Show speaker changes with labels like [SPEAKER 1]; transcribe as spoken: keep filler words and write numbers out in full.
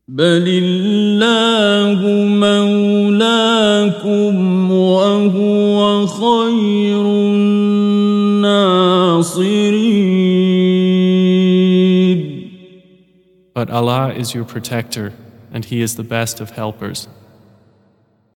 [SPEAKER 1] بل الله مولاكم وهو خير الناصرين.
[SPEAKER 2] But Allah is your protector, and He is the best of helpers.